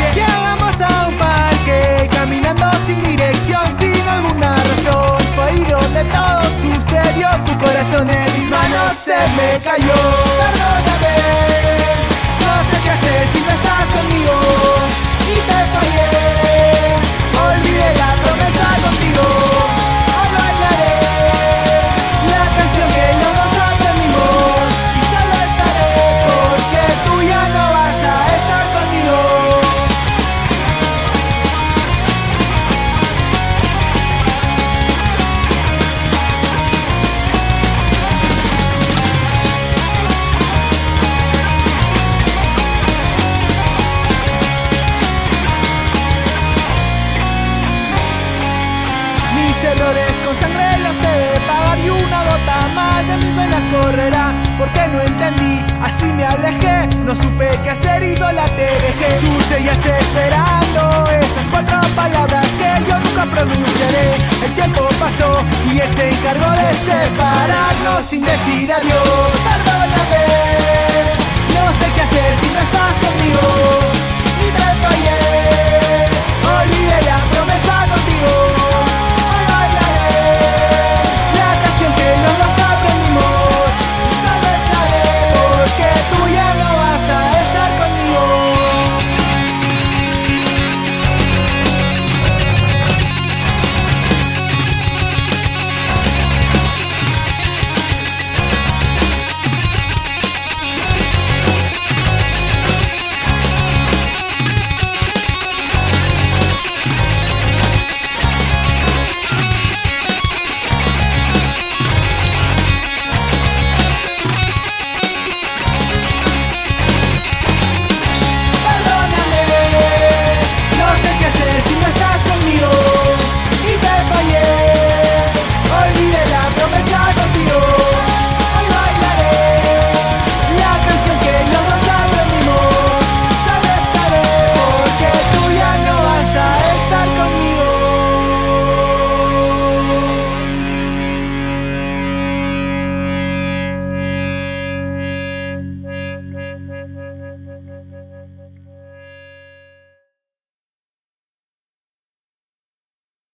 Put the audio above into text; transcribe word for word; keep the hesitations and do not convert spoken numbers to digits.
que hagamos a un parque, caminando sin dirección, sin alguna razón. Fue ahí donde todo sucedió, tu corazón en mis manos se me cayó. Perdóname, no sé qué hacer si no estás conmigo, y te fallé, olvidé la promesa contigo. Hoy bailaré la canción que los dos aprendimos, y solo estaré porque tú ya no vas a estar conmigo. Mis errores con sangre los he de pagar, y una gota más de mis venas correrá. Porque no entendí, así me alejé, no supe qué hacer y sola te dejé. Tú seguías esperando esas cuatro palabras que yo nunca pronunciaré. El tiempo pasó y él se encargó de separarnos sin decir adiós.